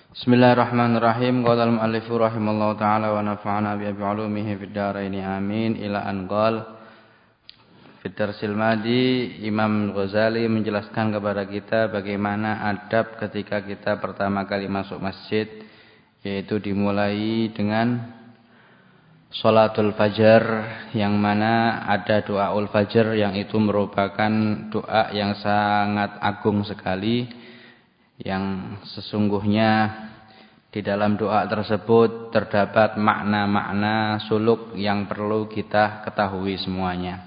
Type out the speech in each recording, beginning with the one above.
Bismillahirrahmanirrahim. Qala al-mu'allif rahimallahu ta'ala wa nafa'ana bi ulumihi fid dharain amin. Ila an qala fi darsil madi Imam Ghazali menjelaskan kepada kita bagaimana adab ketika kita pertama kali masuk masjid, yaitu dimulai dengan Sholatul Fajar, yang mana ada doaul Fajar yang itu merupakan doa yang sangat agung sekali, yang sesungguhnya di dalam doa tersebut terdapat makna-makna suluk yang perlu kita ketahui semuanya.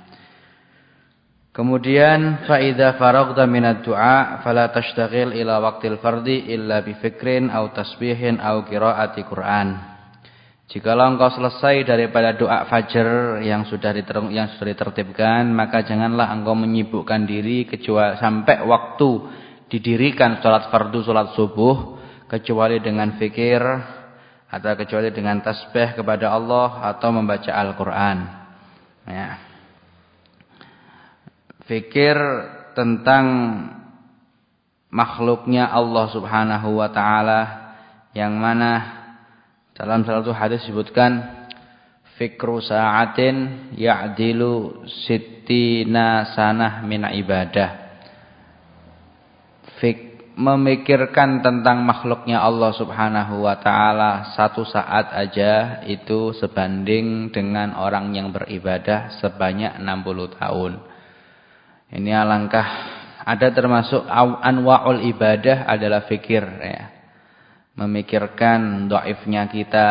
Kemudian fa idza faraghta minad du'a fala tashtaghil ila waqtil fardhi illa bi fikrin aw tasbihin aw qiraati Qur'an. Jikalau engkau selesai daripada doa fajar yang sudah ditertibkan, maka janganlah engkau menyibukkan diri kecuali sampai waktu didirikan salat fardu, salat subuh, kecuali dengan fikir atau kecuali dengan tasbih kepada Allah atau membaca Al-Quran. Ya. Fikir tentang makhluknya Allah Subhanahu wa Ta'ala, yang mana dalam salah satu hadis disebutkan fikru sa'atin ya'dilu sittina sanah min ibadah. Memikirkan tentang makhluknya Allah Subhanahu wa Ta'ala satu saat aja itu sebanding dengan orang yang beribadah sebanyak 60 tahun. Ini alangkah, ada termasuk anwa'ul ibadah adalah fikir, ya. Memikirkan dhaifnya kita,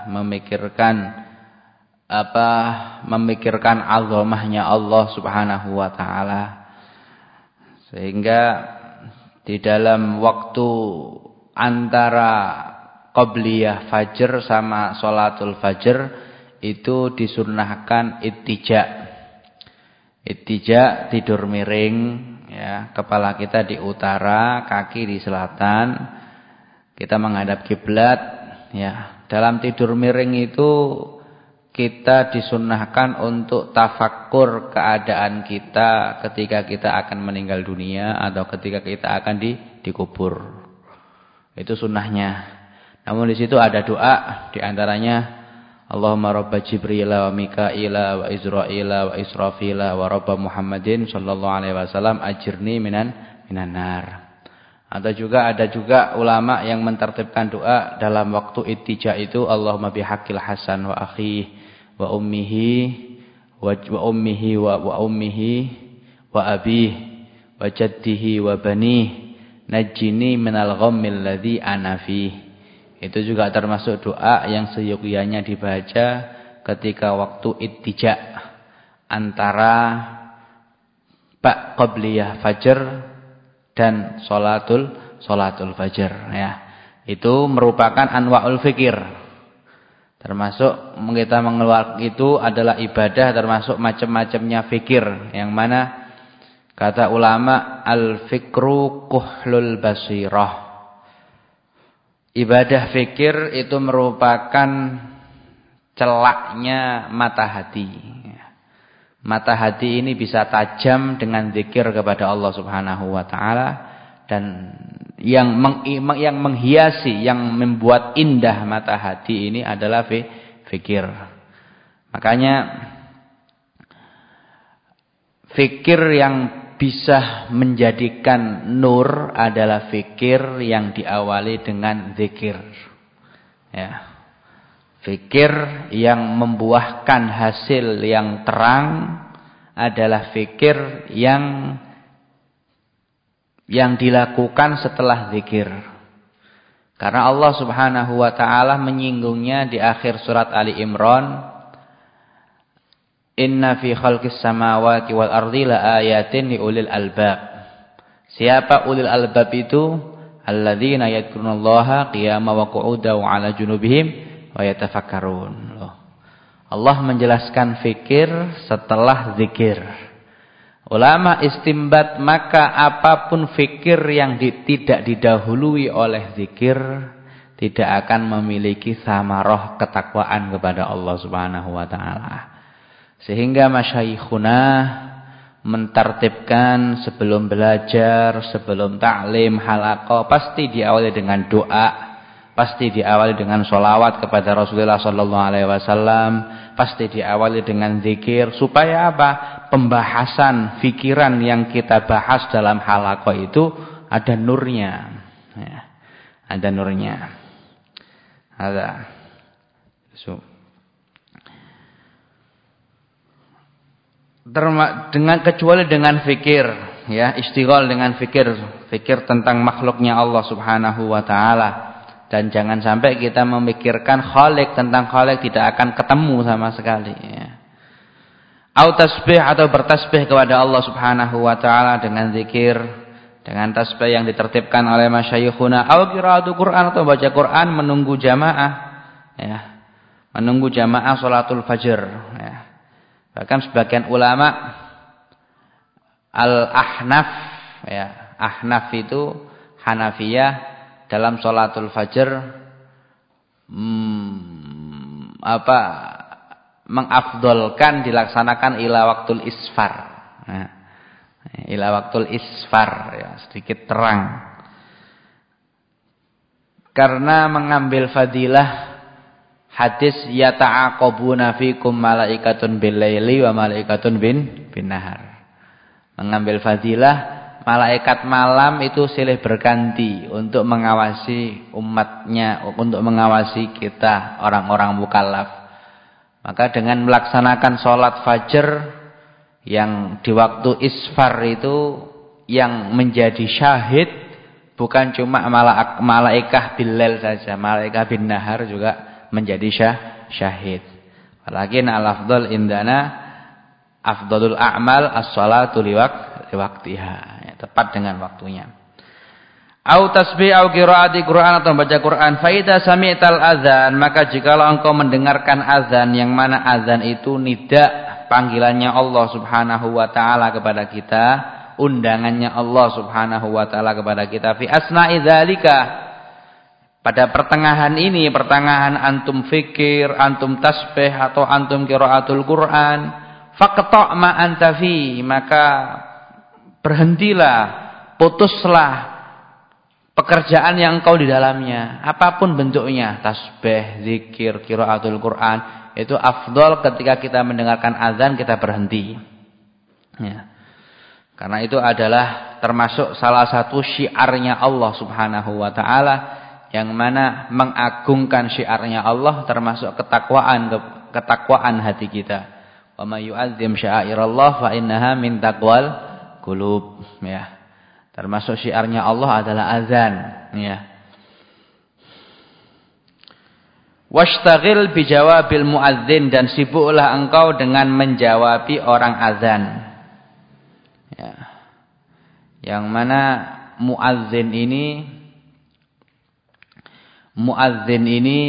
memikirkan azamahnya Allah Subhanahu wa Ta'ala. Sehingga di dalam waktu antara qabliyah fajr sama sholatul fajr itu disunnahkan ittija. Ittija, tidur miring, ya, kepala kita di utara, kaki di selatan, kita menghadap kiblat, ya. Dalam tidur miring itu kita disunnahkan untuk tafakkur keadaan kita ketika kita akan meninggal dunia atau ketika kita akan dikubur. Itu sunnahnya. Namun di situ ada doa, di antaranya Allahumma rabba Jibrila wa Mikaila wa Israila wa Israfila wa rabba Muhammadin sallallahu alaihi wasallam ajirni minan nar. Atau juga ada juga ulama yang mentertibkan doa dalam waktu ittija itu, Allahumma bihaqqil Hasan wa akhihi wa ummihi wa ummihi wa ummihi wa abihi wa jaddihi wa banihi najjini minal ghammil ladzi ana fihi. Itu juga termasuk doa yang seyogyanya dibaca ketika waktu ittija antara qabliyah fajr dan sholatul fajr, ya. Itu merupakan anwa'ul fikir. Termasuk kita mengeluarkan itu adalah ibadah, termasuk macam-macamnya fikir, yang mana kata ulama al-fikru kuhlul basirah. Ibadah fikir itu merupakan celaknya mata hati. Mata hati ini bisa tajam dengan zikir kepada Allah Subhanahu wa Ta'ala, dan yang menghiasi, yang membuat indah mata hati ini adalah fikir. Makanya fikir yang bisa menjadikan nur adalah fikir yang diawali dengan zikir, ya. Fikir yang membuahkan hasil yang terang adalah fikir yang dilakukan setelah zikir. Karena Allah Subhanahu wa Ta'ala menyinggungnya di akhir surat Ali Imran, inna fi khalqis samawati wal ardi la ayatin li ulil albab. Siapa ulil albab itu? Alladzina yadhkurunallaha qiyaman wa qu'udan wa 'ala junubihim wa yatafakkarun. Allah menjelaskan fikir setelah zikir. Ulama istimbat, maka apapun fikir yang tidak didahului oleh zikir tidak akan memiliki samarah ketakwaan kepada Allah Subhanahu wa Ta'ala. Sehingga masyayikhuna mentertibkan sebelum belajar, sebelum ta'lim, halaqah, pasti diawali dengan doa. pasti diawali dengan sholawat kepada Rasulullah sallallahu alaihi wasallam, pasti diawali dengan zikir, supaya apa? Pembahasan pikiran yang kita bahas dalam halaqah itu ada nurnya. Ya, ada nurnya. Ada. Kecuali dengan fikir, ya, istighol dengan fikir tentang makhluknya Allah Subhanahu wa taala, dan jangan sampai kita memikirkan khalik, tentang khalik tidak akan ketemu sama sekali, ya. Au tasbih, atau bertasbih kepada Allah Subhanahu wa taala dengan zikir, dengan tasbih yang ditertibkan oleh masyayikhuna, au qiraatul Quran, atau baca Quran menunggu jamaah, ya. Menunggu jamaah salatul fajr, ya. Bahkan sebagian ulama al-ahnaf, ya, ahnaf itu Hanafiyah, dalam sholatul fajr mengafdolkan dilaksanakan ila waktul isfar, nah, ila waktul isfar, ya, sedikit terang, karena mengambil fadilah hadis yata'aqabuna fikum malaikatun bil laili wa malaikatun bin nahar. Mengambil fadilah malaikat malam itu silih berganti untuk mengawasi umatnya, untuk mengawasi kita orang-orang mukallaf. Maka dengan melaksanakan sholat fajar yang di waktu isfar itu, yang menjadi syahid bukan cuma malaikat Bilal saja, malaikat bin nahar juga menjadi syahid. Walakin al-afdal indana afdalul a'mal as-salatu liwaqtiha, ya, tepat dengan waktunya. Au tasbih au qiraati Quran, atau baca Quran. Fa idza sami'tal adzan, maka jikalau engkau mendengarkan azan, yang mana azan itu nida, panggilannya Allah Subhanahu wa taala kepada kita, undangannya Allah Subhanahu wa taala kepada kita, fi asna'i dzalika, pada pertengahan ini, pertengahan antum fikir, antum tasbih, atau antum qiraatul Quran, faqta' ma anta fi, maka berhentilah, putuslah pekerjaan yang engkau di dalamnya, apapun bentuknya, tasbih, zikir, qiraatul Quran, itu afdal ketika kita mendengarkan azan kita berhenti. Ya. Karena itu adalah termasuk salah satu syiarnya Allah Subhanahu wa taala, yang mana mengagungkan syiarnya Allah termasuk ketakwaan hati kita. Wa may yu'azzim sya'airallah fa innaha min taqwal qulub, ya. Termasuk syiarnya Allah adalah azan, ya. Washtaghil bijawabil muadzin, dan sibuklah engkau dengan menjawabi orang azan, ya. Yang mana muadzin ini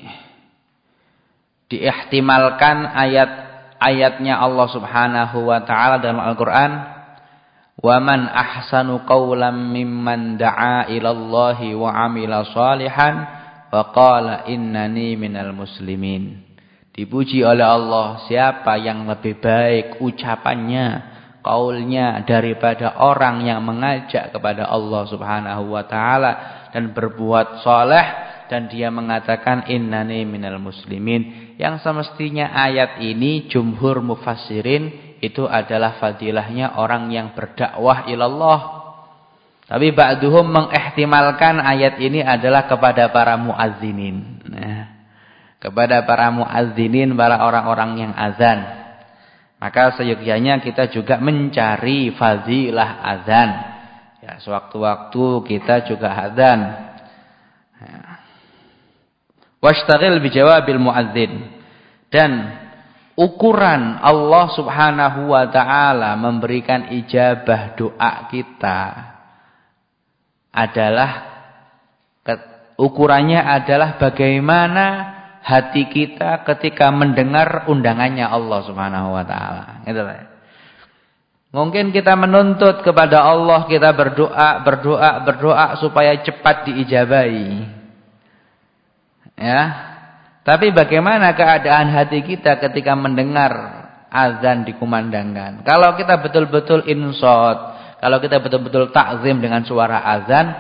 diihtimalkan ayatnya Allah Subhanahu wa taala dalam Al-Qur'an, wa man ahsanu qawlan mimman da'a ilallahi wa 'amila shalihan wa qala innani minal muslimin. Dipuji oleh Allah, siapa yang lebih baik ucapannya, qaulnya, daripada orang yang mengajak kepada Allah Subhanahu wa taala dan berbuat saleh, dan dia mengatakan innani minal muslimin. Yang semestinya ayat ini jumhur mufassirin itu adalah fadilahnya orang yang berdakwah ilallah. Tapi ba'duhum mengihtimalkan ayat ini adalah kepada para muazzinin. Nah, kepada para muazzinin, para orang-orang yang azan. Maka seyogyanya kita juga mencari fadilah azan. Ya, sewaktu-waktu kita juga azan. Ya. Washtaghil bijawabil muadzin, dan ukuran Allah Subhanahu wa taala memberikan ijabah doa kita adalah, ukurannya adalah bagaimana hati kita ketika mendengar undangannya Allah Subhanahu wa taala. Gitu lah. Mungkin kita menuntut kepada Allah, kita berdoa supaya cepat diijabahi. Ya. Tapi bagaimana keadaan hati kita ketika mendengar azan dikumandangkan? Kalau kita betul-betul insot, kalau kita betul-betul takzim dengan suara azan,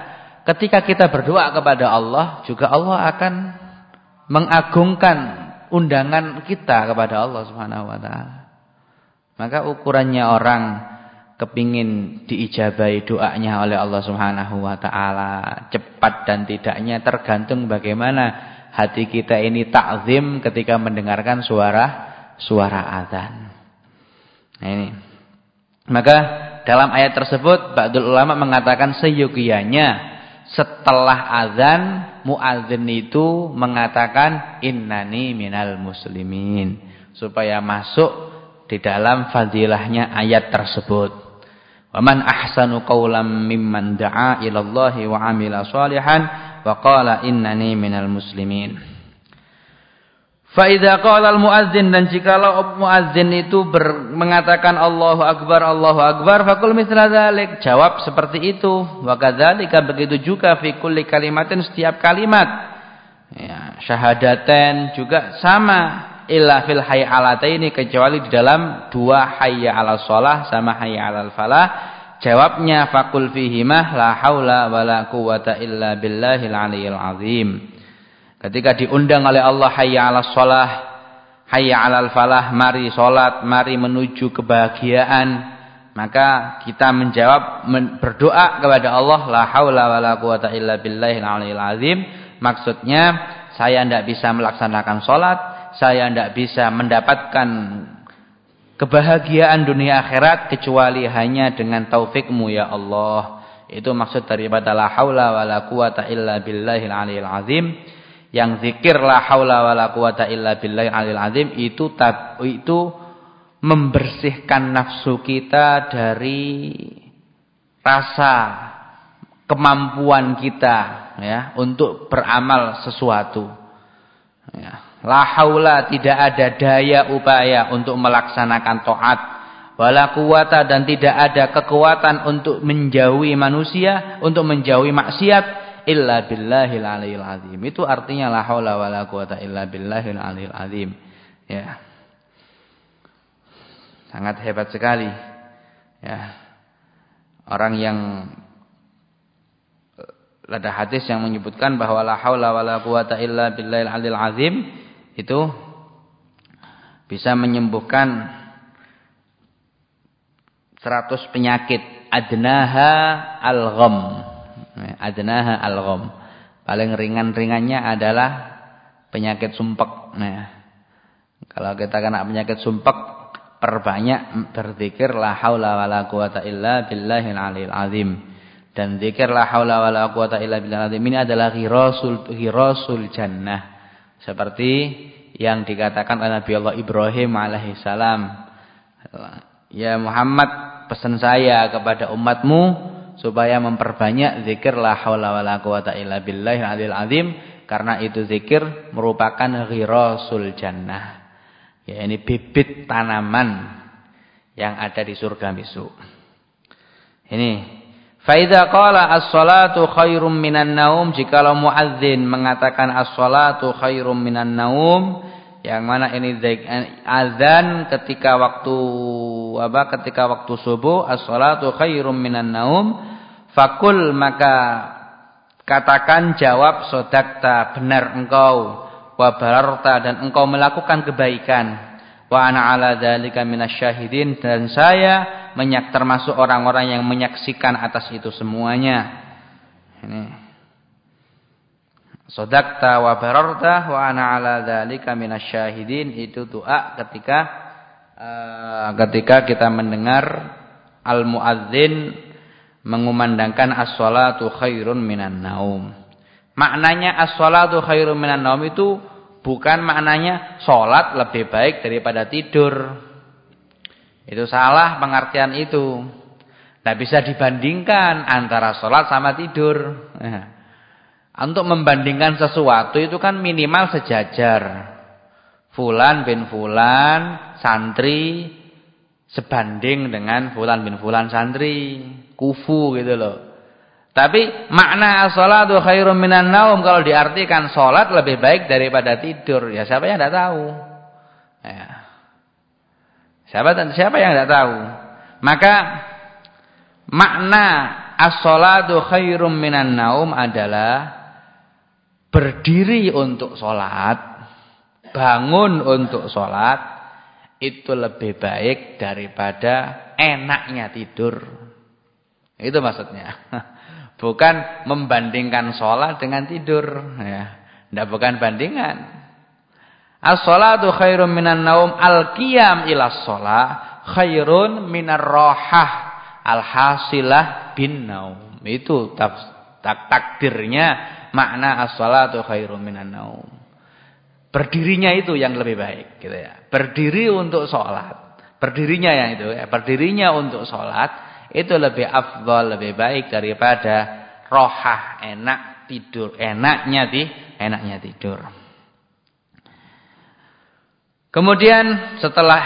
ketika kita berdoa kepada Allah, juga Allah akan mengagungkan undangan kita kepada Allah Subhanahu wa taala. Maka ukurannya orang kepingin diijabahi doanya oleh Allah Subhanahu wa taala, cepat dan tidaknya tergantung bagaimana hati kita ini takzim ketika mendengarkan suara azan. Nah ini. Maka dalam ayat tersebut ba'dul ulama mengatakan seyogianya setelah azan muadzin itu mengatakan innani minal muslimin supaya masuk di dalam fadilahnya ayat tersebut. Wa man ahsanu qawlan mimman da'a ila Allah wa 'amila shalihan wa qala innani minal muslimin. Fa idza qala al muadzin, dan jikalau muadzin itu mengatakan Allahu akbar faqul mithla dzalik, jawab seperti itu. Wa kadzalika, begitu juga fi kulli kalimatin, setiap kalimat ya, syahadaten juga sama. Illa fil hayya 'alataini, kecuali di dalam dua hayya 'alas shalah sama hayya 'alal falah. Jawabnya faqul fihimah la haula wala quwata illa billahil aliyyil azim. Ketika diundang oleh Allah hayya 'alas shalah, hayya 'alal falah, mari salat, mari menuju kebahagiaan, maka kita menjawab berdoa kepada Allah la haula wala quwata illa billahil aliyyil azim. Maksudnya saya tidak bisa melaksanakan salat, saya tidak bisa mendapatkan kebahagiaan dunia akhirat kecuali hanya dengan taufikmu ya Allah. Itu maksud daripada la haula wala quwata illa billahil aliyyil azim. Yang zikir la haula wala quwata illa billahil aliyyil azim itu membersihkan nafsu kita dari rasa kemampuan kita ya untuk beramal sesuatu. Ya. La haula, tidak ada daya upaya untuk melaksanakan taat, wala quwata, dan tidak ada kekuatan untuk menjauhi manusia, untuk menjauhi maksiat, illa billahil aliyyil azim. Itu artinya la haula wala quwata illa billahil aliyyil azim. Ya. Sangat hebat sekali. Ya. Orang yang ada hadis yang menyebutkan bahwa la haula wala quwata illa billahil aliyyil azim itu bisa menyembuhkan 100 penyakit. Adnaha al-gham. Adnaha al-gham. Paling ringan-ringannya adalah penyakit sumpek. Nah, kalau kita kena penyakit sumpek, perbanyak berzikir la haula wala quwata illa billahil aliyyil azim. Dan zikir la haula wala quwata illa billahil azim ini adalah ghirasul jannah. Seperti yang dikatakan oleh Nabi Allah Ibrahim alaihissalam. Ya Muhammad, pesan saya kepada umatmu supaya memperbanyak zikir la haula wala quwata illa billahil aliyyil azim, karena itu zikir merupakan ghirasul jannah. Ya, ini bibit tanaman yang ada di surga besok. Ini Faidha qala as-salatu khairum minan naum, jikalau muadzin mengatakan as-salatu khairum minan naum, yang mana ini azan ketika waktu subuh, as-salatu khairum minan naum, fakul, maka katakan, jawab, sodakta, benar engkau, wa bararta, dan engkau melakukan kebaikan, wa ana ala dzalika minasyahidin, dan saya termasuk orang-orang yang menyaksikan atas itu semuanya. Ini sodakta wa bararta wa ana ala dzalika minasyahidin, itu doa ketika kita mendengar al-muadzin mengumandangkan as-salatu khairun minan naum. Maknanya as-salatu khairun minan naum itu bukan maknanya salat lebih baik daripada tidur. Itu salah pengertian itu. Tidak bisa dibandingkan antara sholat sama tidur. Untuk membandingkan sesuatu itu kan minimal sejajar. Fulan bin fulan santri sebanding dengan fulan bin fulan santri. Kufu gitu loh. Tapi makna as-sholatu khairum minan naum, kalau diartikan sholat lebih baik daripada tidur, ya siapa yang tidak tahu? Ya. Siapa yang tidak tahu? Maka makna as-sholatu khairum minan naum adalah berdiri untuk sholat, bangun untuk sholat, itu lebih baik daripada enaknya tidur. Itu maksudnya. Bukan membandingkan sholat dengan tidur. Ya. Tidak bukan bandingan. As-sholatu khairun minan naum, al-qiyam ila sholat khairun minar rohah al-hasilah bin naum. Itu takdirnya makna as-sholatu khairun minan naum. Berdirinya itu yang lebih baik. Gitu ya. Berdiri untuk sholat. Berdirinya yang itu. Ya. Berdirinya untuk sholat. Itu lebih afdal, lebih baik daripada rohah, enak tidur. Enaknya tidur. Kemudian setelah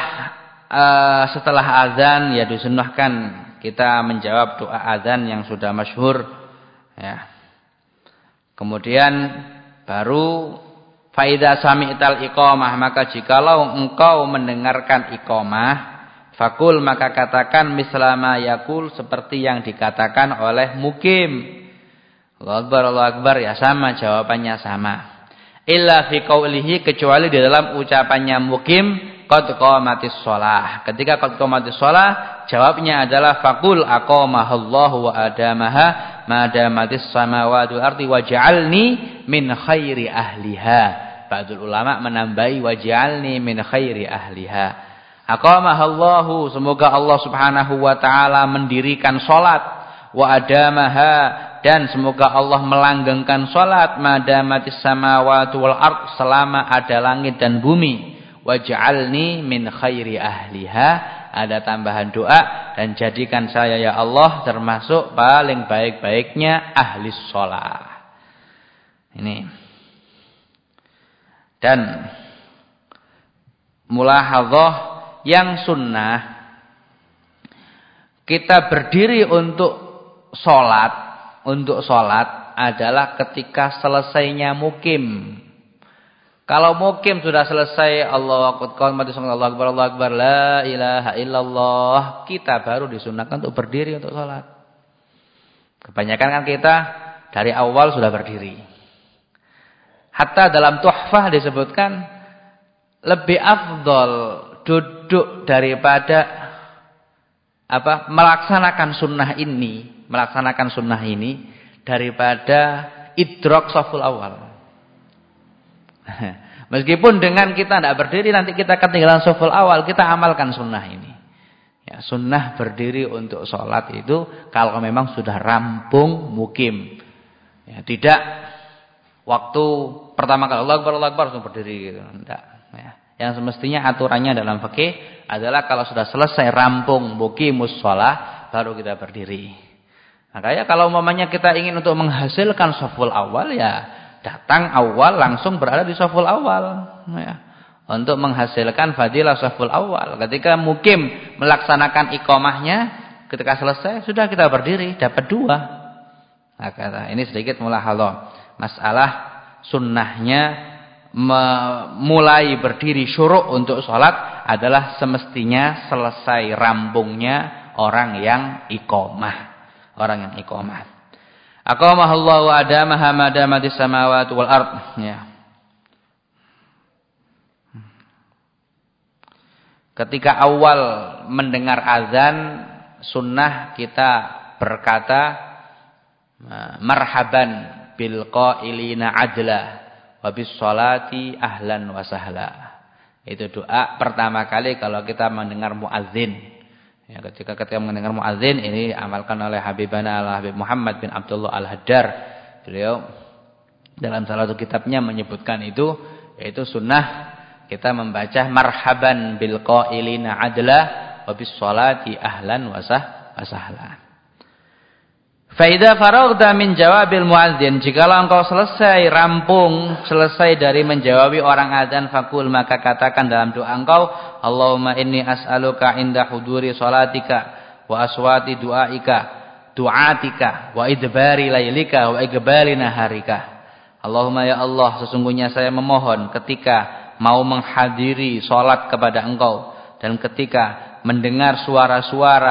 azan ya disunnahkan kita menjawab doa azan yang sudah masyhur ya. Kemudian baru faida sami'tal iqamah, maka jikalau engkau mendengarkan iqamah, fakul maka katakan mislama yakul, seperti yang dikatakan oleh mukim. Allahu Akbar ya, sama jawabannya sama. Illa fi qaulihi, kecuali di dalam ucapannya mukim, qad qamatis shalah. Ketika qad qamatis shalah, jawabnya adalah faqul aqamahallahu wa adamaha ma damatis samawati wal ardi waj'alni min khairi ahliha. Ba'dul ulama menambahi waj'alni min khairi ahliha. Aqamahallahu, semoga Allah Subhanahu wa taala mendirikan salat, wa adamaha, dan semoga Allah melanggengkan salat, madamatis samawati wal ard, selama ada langit dan bumi. Waj'alni min khairi ahliha, ada tambahan doa, dan jadikan saya ya Allah termasuk paling baik-baiknya ahli shalah. Ini. Dan mulahadzah yang sunnah, kita berdiri untuk sholat adalah ketika selesainya mukim. Kalau mukim sudah selesai, Allahu Akbar, la ilaha illallah, kita baru disunahkan untuk berdiri untuk sholat. Kebanyakan kan kita dari awal sudah berdiri. Hatta dalam tuhfah disebutkan lebih afdol duduk daripada melaksanakan sunnah ini daripada idrok shaful awal. Meskipun dengan kita tidak berdiri nanti kita ketinggalan shaful awal, kita amalkan sunnah ini. Ya, sunnah berdiri untuk sholat itu kalau memang sudah rampung mukim. Ya, tidak waktu pertama kali Allahu Akbar langsung berdiri gitu. Tidak. Ya. Yang semestinya aturannya dalam fikih adalah kalau sudah selesai rampung muqimus shalah baru kita berdiri. Makanya kalau umpamanya kita ingin untuk menghasilkan shaful awal, ya datang awal langsung berada di shaful awal ya. Untuk menghasilkan fadilah shaful awal. Ketika mukim melaksanakan iqamahnya, ketika selesai sudah kita berdiri dapat 2. Nah, kata ini sedikit mulahadzah. Masalah sunnahnya mulai berdiri syuruk untuk sholat adalah semestinya selesai rampungnya orang yang iqamah. Aqamahallahu adamaha madamatis samawati wal ard. Ya. Ketika awal mendengar azan, sunnah kita berkata marhaban bil qailina adla wa bis sholati ahlan wa sahla. Itu doa pertama kali kalau kita mendengar muadzin. Ya, ketika mendengar muadzin, ini amalkan oleh Habibana Habib Muhammad bin Abdullah Al-Haddar. Beliau dalam salah satu kitabnya menyebutkan itu, yaitu sunnah kita membaca marhaban bil qailina adla wa bis sholati ahlan wa sahla. Faida faraghta min jawabil muadzin, jikalau engkau selesai dari menjawabi orang azan, fakul maka katakan dalam doa engkau, Allahumma inni as'aluka inda huduri salatika wa aswati du'atika wa idbari lailika wa iqbali naharika. Allahumma ya Allah, sesungguhnya saya memohon ketika mau menghadiri salat kepada engkau dan ketika mendengar suara-suara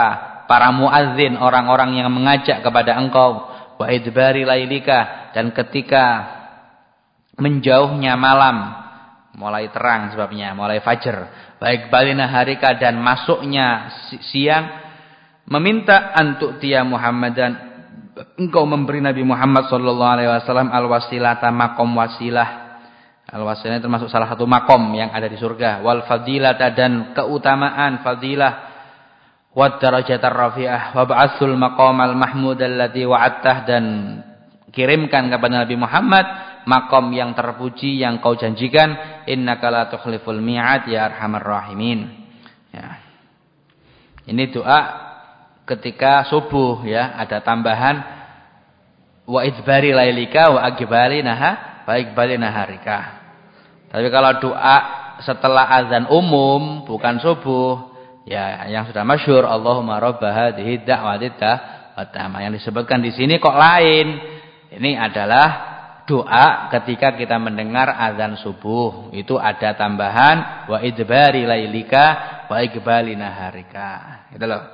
para muadzin, orang-orang yang mengajak kepada engkau, wa idbari lailika, dan ketika menjauhnya malam, mulai terang sebabnya, mulai fajar, baik balina harika, dan masuknya siang, meminta antuk dia Muhammadan, engkau memberi Nabi Muhammad sallallahu alaihi wasallam al-wasilata, makom wasilah. Al-wasilah termasuk salah satu makom yang ada di surga, wal fadilata, dan keutamaan fadilah, wad darajatar rafi'ah, wa ba'atsul maqamal mahmud alladzi wa'adtah, dan kirimkan kepada Nabi Muhammad makom yang terpuji yang kau janjikan, innaka la tukhliful mi'ad ya arhamar rahimin. Ya. Ini doa ketika subuh, ya, ada tambahan wa idbari lailika wa aqbali naha wa iqbali naharika. Tapi kalau doa setelah azan umum bukan subuh, ya, yang sudah masyhur, Allahumma rabb hadhihi da'wati tammah, yang disebutkan di sini kok lain. Ini adalah doa ketika kita mendengar azan subuh. Itu ada tambahan wa idbari lailika wa iqbali naharika. Gitu loh.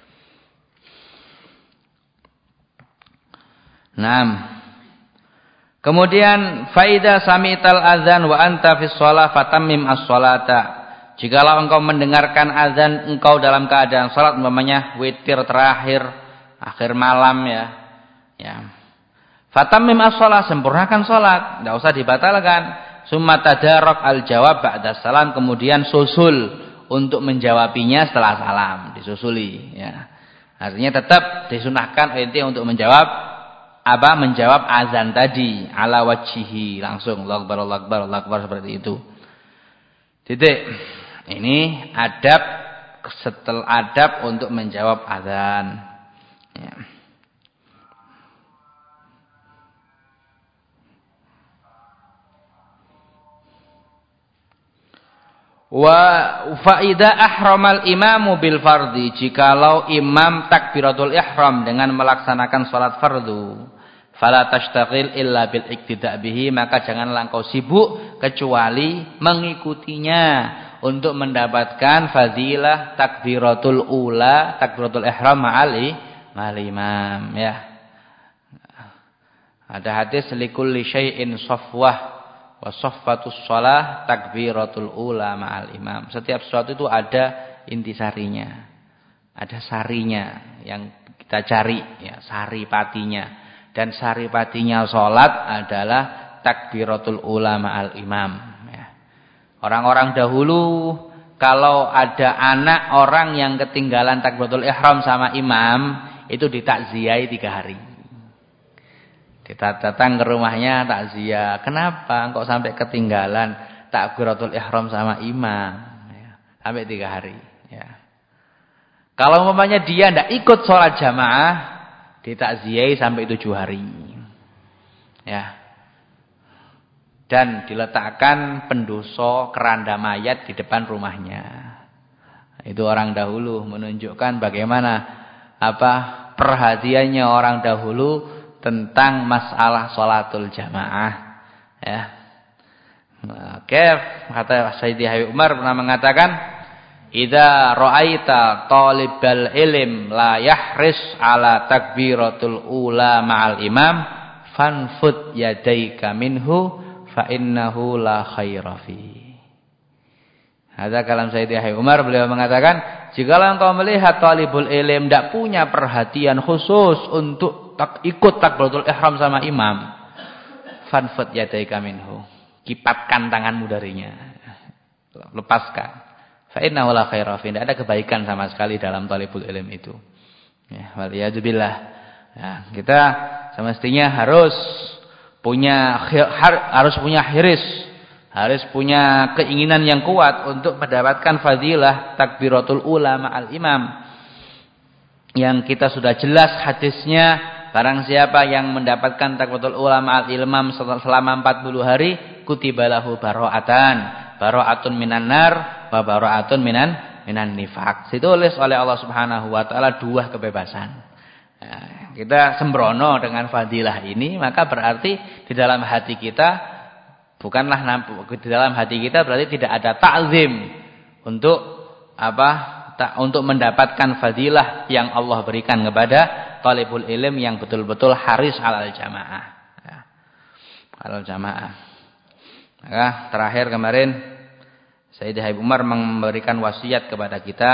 6. Kemudian faida sami'tal azan wa anta fis shalah fatammim as-shalata. Jikalau engkau mendengarkan azan, engkau dalam keadaan salat, umpamanya witir terakhir, akhir malam, ya. Ya. Fatammim as-shalah, sempurnakan salat, enggak usah dibatalkan. Summa tadarak al-jawab ba'da salam, kemudian susul untuk menjawabinya setelah salam, disusuli, ya. Artinya tetap disunahkan intinya untuk menjawab menjawab azan tadi ala wajhihi, langsung Allahu akbar Allahu akbar Allahu akbar, seperti itu. Titik. Ini adab, setelah adab untuk menjawab azan. Ya. Wa faida ahramal imamu bil fardi, jikalau imam takbiratul ihram dengan melaksanakan salat fardu, fala tashtaqil illa bil iqtida' bihi, maka janganlah engkau sibuk kecuali mengikutinya untuk mendapatkan fadilah takbiratul ula, takbiratul ihram ma'al imam, ya. Ada hadis likulli syai'in safwah wa saffatus shalah takbiratul ula ma'al imam. Setiap sesuatu itu ada intisarinya, ada sarinya yang kita cari, ya, saripatinya. Dan saripatinya salat adalah takbiratul ula ma'al imam, ya. Orang-orang dahulu kalau ada anak orang yang ketinggalan takbiratul ihram sama imam, itu ditakziah 3 hari. Kita datang ke rumahnya takziah. Kenapa kok sampai ketinggalan takbiratul ihram sama imam? Ya, sampai 3 hari. Ya. Kalau umpamanya dia tidak ikut sholat jamaah, ditakziah sampai 7 hari. Ya. Dan diletakkan pendoso keranda mayat di depan rumahnya. Itu orang dahulu, menunjukkan bagaimana perhatiannya orang dahulu tentang masalah sholatul jamaah, ya. Oke, kata Sayyidi Habib Umar pernah mengatakan, idza ra'aita talibal ilm la yahris ala takbiratul ula ma'al imam fanfud yadaika minhu fa innahu la khaira fi. Ada kalam Sayyidi Habib Umar, beliau mengatakan, jikalau engkau melihat talibul ilm tidak punya perhatian khusus untuk ikut takbiratul ihram sama imam, fanfud yadaika minhu, kipatkan tanganmu darinya, lepaskan. Fa innahu la khaira fi, tidak ada kebaikan sama sekali dalam talibul ilm itu. Ya, waliyadzubillah. Ya, kita semestinya harus punya hiris, harus punya keinginan yang kuat untuk mendapatkan fadilah takbiratul ula ma'al imam. Yang kita sudah jelas hadisnya, barang siapa yang mendapatkan takbiratul ula ma'al imam selama 40 hari, kutibalahu bara'atun minan nar wa bara'atun minan nifaq. Ditulis oleh Allah Subhanahu wa taala 2 kebebasan. Nah, kita sembrono dengan fadilah ini, maka berarti di dalam hati kita berarti tidak ada ta'zim untuk untuk mendapatkan fadilah yang Allah berikan kepada talibul ilm yang betul-betul haris alal jamaah. Ya. Alal jamaah. Maka terakhir kemarin Sayyidah Habib Umar memberikan wasiat kepada kita.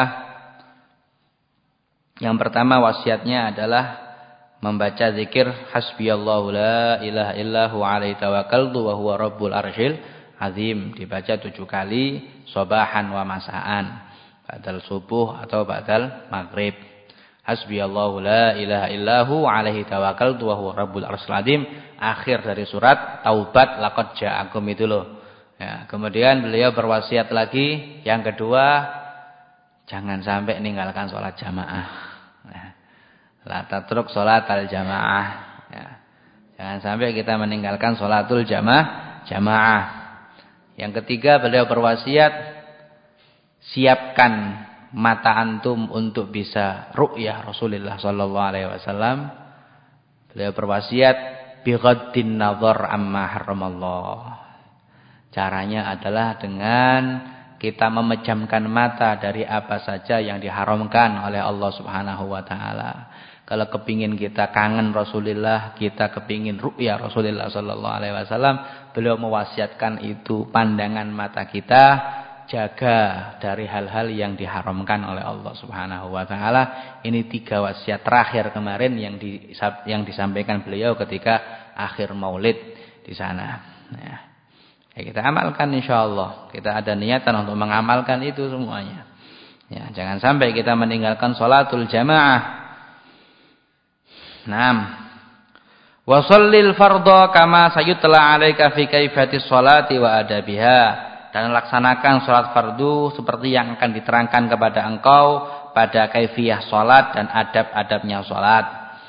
Yang pertama wasiatnya adalah membaca zikir hasbiyallahu la ilaha illahu alaihi tawakkaltu wa huwa rabbul arsyil azim, dibaca 7 kali sabahan wa masaan, ba'dal subuh atau ba'dal maghrib. Hasbiyallahu la ilaha illahu alaihi tawakkaltu wa huwa rabbul arsyil azim, akhir dari surat Taubat laqad ja'akum itu loh. Ya, kemudian beliau berwasiat lagi yang kedua, jangan sampai meninggalkan sholat jamaah. La tatruk sholatal jamaah. Ya. Jangan sampai kita meninggalkan sholatul jamaah. Yang ketiga beliau berwasiat, siapkan mata antum untuk bisa ru'yah Rasulullah sallallahu alaihi wasallam. Beliau berwasiat bighaddin nazar amma haramallah. Caranya adalah dengan kita memejamkan mata dari apa saja yang diharamkan oleh Allah Subhanahu wa taala. Kalau kepingin kita kangen Rasulullah, kita kepingin ru'ya Rasulullah sallallahu alaihi wasallam, beliau mewasiatkan itu, pandangan mata kita jaga dari hal-hal yang diharamkan oleh Allah Subhanahu wa taala. Ini 3 wasiat terakhir kemarin yang disampaikan beliau ketika akhir Maulid di sana. Ya, kita amalkan insyaallah. Kita ada niatan untuk mengamalkan itu semuanya. Ya, jangan sampai kita meninggalkan sholatul jamaah. Naam. Wa shallil fardha kama sayutla 'alaika fi kaifiyatis sholati wa adabiha. Dan laksanakan salat fardu seperti yang akan diterangkan kepada engkau pada kaifiyah salat dan adab-adabnya salat.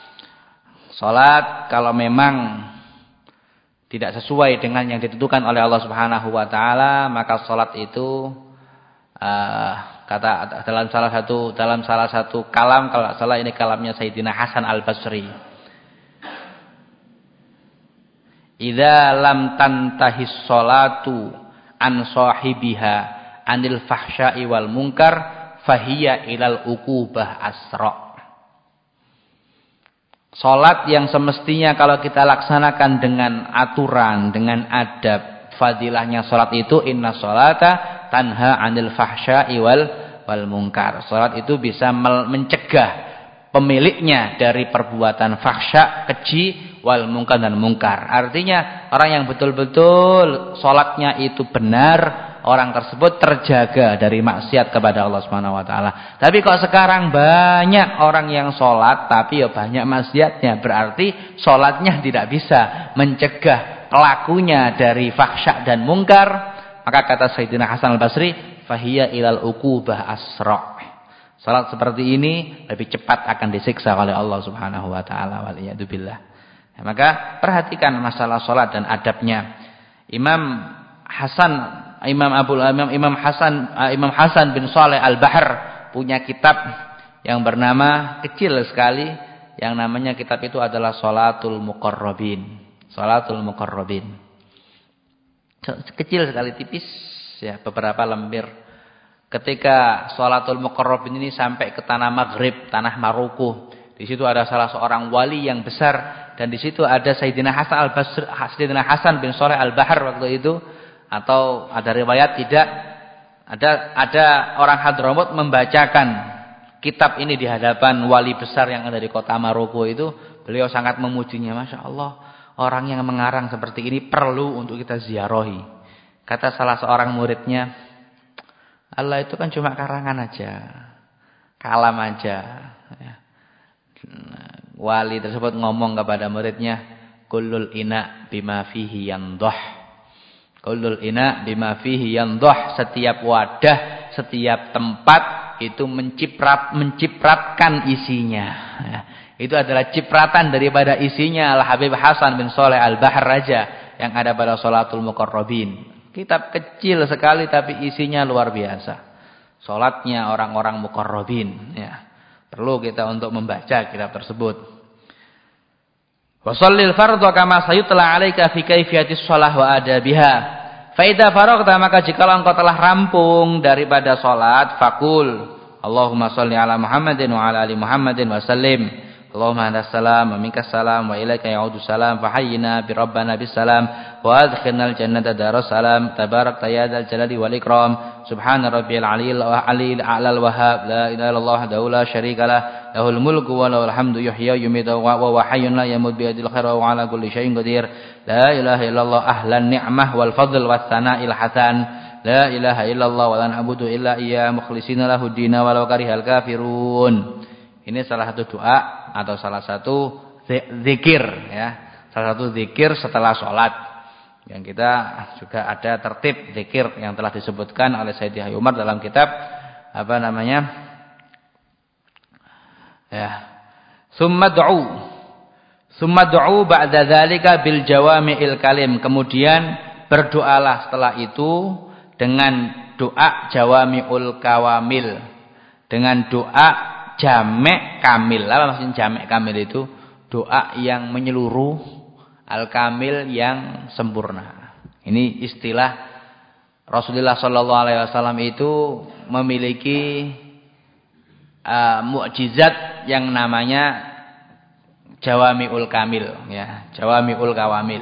Salat kalau memang tidak sesuai dengan yang ditentukan oleh Allah Subhanahu wa taala, maka salat itu kata dalam salah satu kalam, kalau salah ini kalamnya Sayyidina Hasan Al-Basri. Idza lam tantahis sholatu an sahibiha anil fahsya'i wal munkar fahiya ilal uqubah asra. Salat yang semestinya kalau kita laksanakan dengan aturan, dengan adab, fadilahnya salat itu inna sholata tanha 'anil fahsya'i wal munkar. Salat itu bisa mencegah pemiliknya dari perbuatan fahsya, keji, wal munkar dan munkar. Artinya orang yang betul-betul salatnya itu benar, orang tersebut terjaga dari maksiat kepada Allah Subhanahu wa taala. Tapi kok sekarang banyak orang yang salat tapi ya banyak maksiatnya, berarti salatnya tidak bisa mencegah pelakunya dari fahsya dan munkar. Maka kata Sayyidina Hasan Al-Basri, fahiya ilal uqubah asra. Salat seperti ini lebih cepat akan disiksa oleh Allah Subhanahu wa taala, waliyadzubillah. Ya, maka perhatikan masalah salat dan adabnya. Imam Hasan bin Shalih Al-Bahr punya kitab yang bernama, kecil sekali, yang namanya kitab itu adalah Shalatul Muqarrabin. Shalatul Muqarrabin. Kecil sekali, tipis ya, beberapa lembar. Ketika Shalatul Muqarrabin ini sampai ke tanah Maghrib, tanah Maroko, di situ ada salah seorang wali yang besar, dan di situ ada Sayyidina Hasan bin Shalih Al-Bahr waktu itu, atau ada riwayat tidak, ada orang Hadramut membacakan kitab ini di hadapan wali besar yang ada di kota Maroko itu. Beliau sangat memujinya, Masya Allah, orang yang mengarang seperti ini perlu untuk kita ziarahi. Kata salah seorang muridnya, Allah itu kan cuma karangan aja, kalam aja. Wali tersebut ngomong kepada muridnya, kullul ina bima fihi yandah. Kullul ina bima fihi yandah. Setiap wadah, setiap tempat itu mencipratkan isinya. Itu adalah cipratan daripada isinya Al-Habib Hasan bin Shalih Al-Bahr Raja yang ada pada Shalatul Muqarrabin. Kitab kecil sekali tapi isinya luar biasa. Salatnya orang-orang muqarrabin, ya. Perlu kita untuk membaca kitab tersebut. Wa shallil fardha kama sayutla 'alaika fi kaifiyatis shalah wa adabiha. Fa idza faragta, maka jika engkau telah rampung daripada salat, faqul, Allahumma shalli ala Muhammadin wa ala ali Muhammadin wa sallim. Allahumma antas salam wa minkas salam wa ilaika ya'udu salam fa hayyina bi rabbana bis salam wa adkhilnal jannata daras salam tabarakta ya dzal jalali wal ikram subhana rabbiyal aliyil a'lal wahhab la ilaha illallah wahdahu la syarikalah lahul mulku wa lahul hamdu yuhyi wa yumiitu wa huwa hayyun la yamut bi yadil khair wa ala kulli syai'in qadir la ilaha illallah ahlan ni'mah wal fadl was sana'il hasan la ilaha illallah wa la na'budu illa iyya mukhlishina lahu dina walau karihal kafirun. Ini salah satu doa atau salah satu zikir ya. Salah satu zikir setelah sholat. Yang kita juga ada tertib zikir yang telah disebutkan oleh Sayyidi Hayy Umar dalam kitab apa namanya? Ya. Summa du'u ba'da dzalika bil jawami'il kalim. Kemudian berdoalah setelah itu dengan doa jawami'ul kawamil. Dengan doa jamek kamil. Apa maksudnya jamek kamil itu? Doa yang menyeluruh, al-kamil yang sempurna. Ini istilah Rasulullah sallallahu alaihi wasallam itu memiliki mukjizat yang namanya jawami'ul kamil ya, jawami'ul kawamil.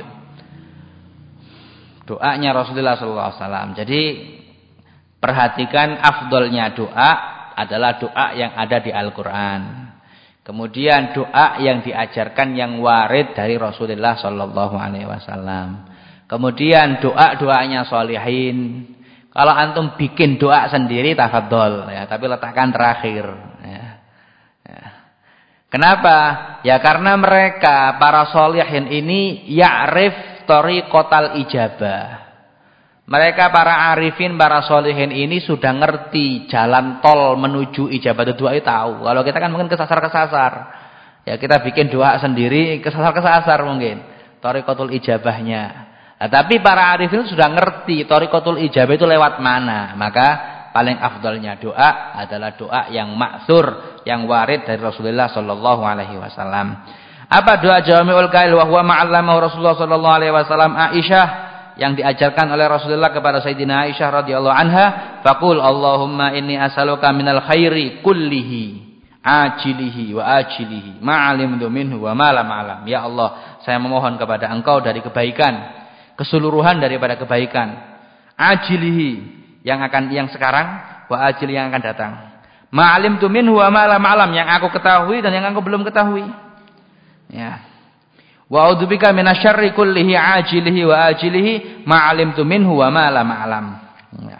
Doanya Rasulullah sallallahu alaihi wasallam. Jadi perhatikan afdolnya doa adalah doa yang ada di Al-Quran. Kemudian doa yang diajarkan yang warid dari Rasulullah sallallahu alaihi wasallam. Kemudian doa-doanya sholihin. Kalau antum bikin doa sendiri tafadhol ya, tapi letakkan terakhir ya. Ya. Kenapa? Ya karena mereka para sholihin ini ya'rif thariqatal ijabah. Mereka para arifin, para solihin ini sudah ngerti jalan tol menuju ijabah doa itu tahu. Kalau kita kan mungkin kesasar-kesasar. Ya kita bikin doa sendiri kesasar-kesasar mungkin. Thariqatul ijabahnya. Nah, tapi para arifin sudah ngerti thariqatul ijabah itu lewat mana. Maka paling afdalnya doa adalah doa yang maksur, yang warid dari Rasulullah sallallahu alaihi wasallam. Apa doa jawami'ul kalim wa huwa ma'allamahu Rasulullah sallallahu alaihi wasallam Aisyah yang diajarkan oleh Rasulullah kepada Sayyidina Aisyah radhiyallahu anha, faqul Allahumma inni as'aluka minal khairi kullihi ajilihi wa ajilihi ma'alimtu minhu wa ma lam a'lam. Ya Allah, saya memohon kepada Engkau dari kebaikan, keseluruhan daripada kebaikan. Ajilihi yang sekarang, wa ajili yang akan datang. Ma'alimtu minhu wa ma lam a'lam, yang aku ketahui dan yang aku belum ketahui. Ya. Wa a'udzubika minasyarri kullihi ajilihi wa ajilihi ma'alimtu minhu wa ma lam a'lam. Ya.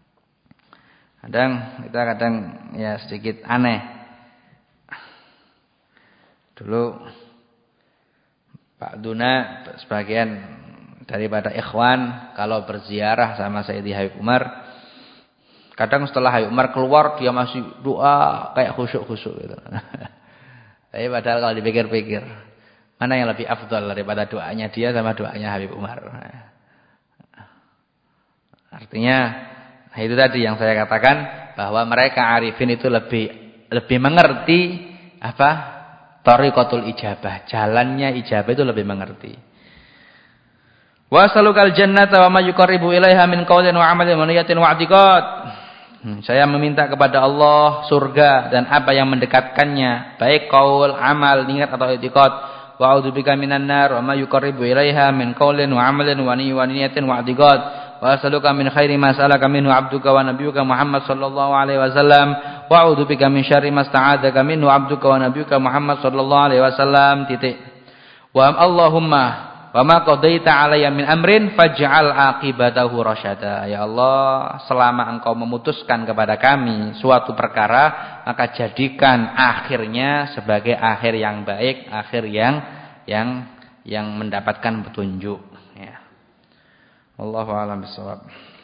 Kadang ya sedikit aneh. Dulu Pak Duna sebagian daripada ikhwan kalau berziarah sama Sayyidi Hayy Umar, kadang setelah Hayy Umar keluar dia masih doa kayak khusyuk-khusyuk gitu. Tapi padahal kalau dipikir-pikir, mana yang lebih afdal daripada doanya dia sama doanya Habib Umar? Artinya itu tadi yang saya katakan bahwa mereka arifin itu lebih mengerti apa? Thariqatul ijabah, jalannya ijabah itu lebih mengerti. Wa salukal jannata wa ma yuqarribu ilaiha min qaulin wa amalin wa niyatin wa i'tiqad. Saya meminta kepada Allah surga dan apa yang mendekatkannya, baik qaul, amal, niat atau i'tiqad. Wa a'udzubika minan nar wa ma yuqarribu ilaiha min qaulin wa amalin wa niyatin wa i'tiqad. Wa as'aluka min khairi ma sa'alaka minhu 'abduka wa nabiyyuka Muhammad sallallahu alaihi wasallam wa a'udzubika min syarri ma sta'adzaka minhu 'abduka wa nabiyyuka Muhammad sallallahu alaihi wasallam. Wa Allahumma wa ma qadaita 'alayya min amrin faj'al 'aqibatahu rasyada. Ya Allah, selama Engkau memutuskan kepada kami suatu perkara, maka jadikan akhirnya sebagai akhir yang baik, akhir yang mendapatkan petunjuk ya. Wallahu a'lam bishawab.